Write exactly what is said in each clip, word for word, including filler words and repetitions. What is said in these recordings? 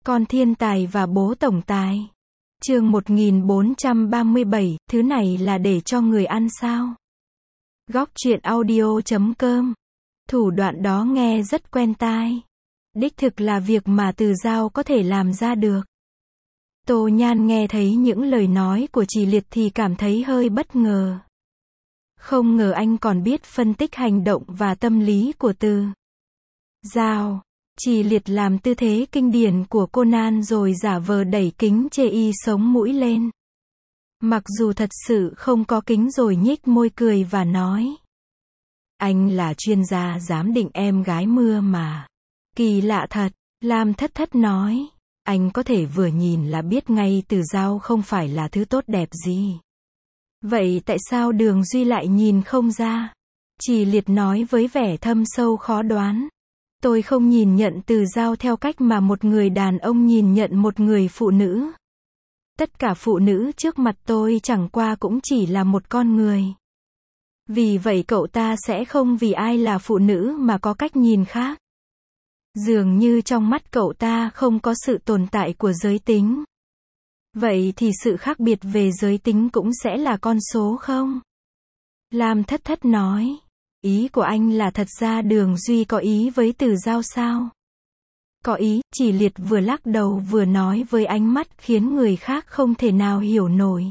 Con thiên tài và bố tổng tài. Chương một nghìn bốn trăm ba mươi bảy, thứ này là để cho người ăn sao? Góc truyện audio chấm com. Thủ đoạn đó nghe rất quen tai. Đích thực là việc mà Từ Dao có thể làm ra được. Tô Nhan nghe thấy những lời nói của Trì Liệt thì cảm thấy hơi bất ngờ. Không ngờ anh còn biết phân tích hành động và tâm lý của Từ Dao. Trì Liệt làm tư thế kinh điển của Conan rồi giả vờ đẩy kính chê y sống mũi lên. Mặc dù thật sự không có kính rồi nhích môi cười và nói. Anh là chuyên gia giám định em gái mưa mà. Kỳ lạ thật, Lam Thất Thất nói. Anh có thể vừa nhìn là biết ngay Từ Dao không phải là thứ tốt đẹp gì. Vậy tại sao Đường Duy lại nhìn không ra? Trì Liệt nói với vẻ thâm sâu khó đoán. Tôi không nhìn nhận Từ Dao theo cách mà một người đàn ông nhìn nhận một người phụ nữ. Tất cả phụ nữ trước mặt tôi chẳng qua cũng chỉ là một con người. Vì vậy cậu ta sẽ không vì ai là phụ nữ mà có cách nhìn khác. Dường như trong mắt cậu ta không có sự tồn tại của giới tính. Vậy thì sự khác biệt về giới tính cũng sẽ là con số không? Lam Thất Thất nói. Ý của anh là thật ra Đường Duy có ý với Từ Dao sao? Có ý, Trì Liệt vừa lắc đầu vừa nói với ánh mắt khiến người khác không thể nào hiểu nổi.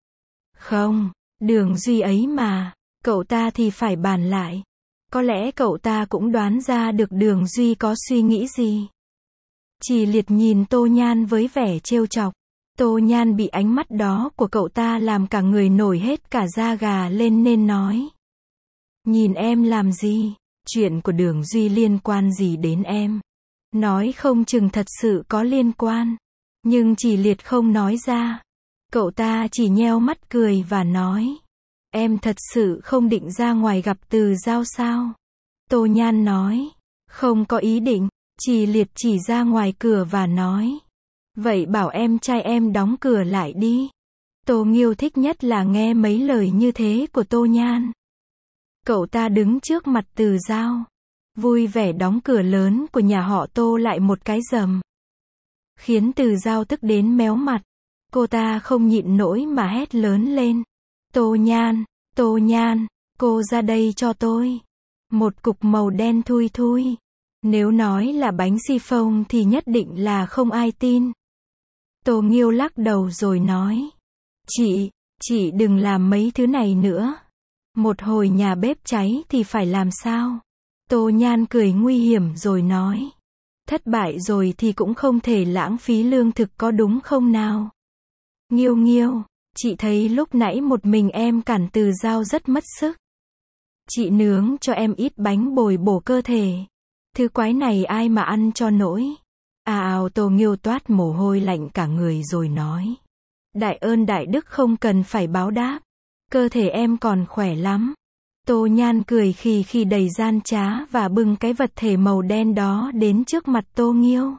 Không, Đường Duy ấy mà, cậu ta thì phải bàn lại. Có lẽ cậu ta cũng đoán ra được Đường Duy có suy nghĩ gì. Trì Liệt nhìn Tô Nhan với vẻ trêu chọc. Tô Nhan bị ánh mắt đó của cậu ta làm cả người nổi hết cả da gà lên nên nói. Nhìn em làm gì? Chuyện của Đường Duy liên quan gì đến em? Nói không chừng thật sự có liên quan. Nhưng Trì Liệt không nói ra. Cậu ta chỉ nheo mắt cười và nói. Em thật sự không định ra ngoài gặp Từ Dao sao? Tô Nhan nói. Không có ý định. Trì Liệt chỉ ra ngoài cửa và nói. Vậy bảo em trai em đóng cửa lại đi. Tô Nghiêu thích nhất là nghe mấy lời như thế của Tô Nhan. Cậu ta đứng trước mặt Từ Dao. Vui vẻ đóng cửa lớn của nhà họ Tô lại một cái rầm. Khiến Từ Dao tức đến méo mặt. Cô ta không nhịn nổi mà hét lớn lên. Tô Nhan, Tô Nhan, cô ra đây cho tôi. Một cục màu đen thui thui. Nếu nói là bánh xi phông thì nhất định là không ai tin. Tô Nghiêu lắc đầu rồi nói. Chị, chị đừng làm mấy thứ này nữa. Một hồi nhà bếp cháy thì phải làm sao? Tô Nhan cười nguy hiểm rồi nói. Thất bại rồi thì cũng không thể lãng phí lương thực có đúng không nào? Nghiêu Nghiêu, chị thấy lúc nãy một mình em cản Từ Dao rất mất sức. Chị nướng cho em ít bánh bồi bổ cơ thể. Thứ quái này ai mà ăn cho nổi. À ào Tô Nghiêu toát mồ hôi lạnh cả người rồi nói. Đại ơn đại đức không cần phải báo đáp. Cơ thể em còn khỏe lắm. Tô Nhan cười khì khì đầy gian trá và bưng cái vật thể màu đen đó đến trước mặt Tô Nghiêu.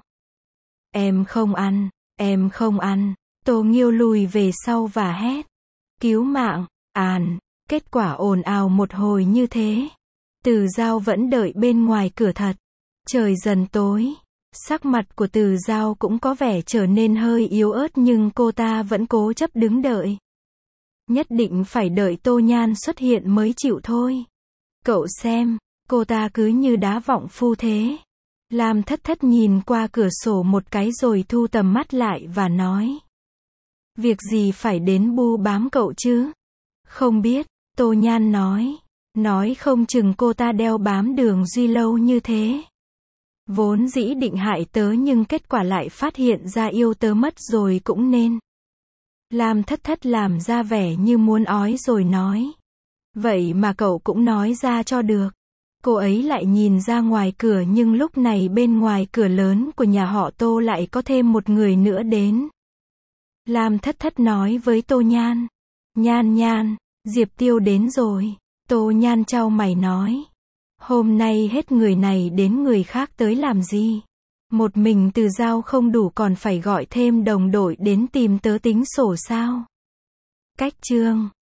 Em không ăn, em không ăn. Tô Nghiêu lùi về sau và hét. Cứu mạng, àn. Kết quả ồn ào một hồi như thế. Từ Dao vẫn đợi bên ngoài cửa thật. Trời dần tối. Sắc mặt của Từ Dao cũng có vẻ trở nên hơi yếu ớt nhưng cô ta vẫn cố chấp đứng đợi. Nhất định phải đợi Tô Nhan xuất hiện mới chịu thôi. Cậu xem, cô ta cứ như đá vọng phu thế. Lam Thất Thất nhìn qua cửa sổ một cái rồi thu tầm mắt lại và nói. Việc gì phải đến bu bám cậu chứ? Không biết, Tô Nhan nói. Nói không chừng cô ta đeo bám Đường Duy lâu như thế. Vốn dĩ định hại tớ nhưng kết quả lại phát hiện ra yêu tớ mất rồi cũng nên. Lam Thất Thất làm ra vẻ như muốn ói rồi nói. Vậy mà cậu cũng nói ra cho được. Cô ấy lại nhìn ra ngoài cửa nhưng lúc này bên ngoài cửa lớn của nhà họ Tô lại có thêm một người nữa đến. Lam Thất Thất nói với Tô Nhan. Nhan Nhan, Diệp Tiêu đến rồi. Tô Nhan chau mày nói. Hôm nay hết người này đến người khác tới làm gì? Một mình Từ Dao không đủ còn phải gọi thêm đồng đội đến tìm tớ tính sổ sao? Cách chương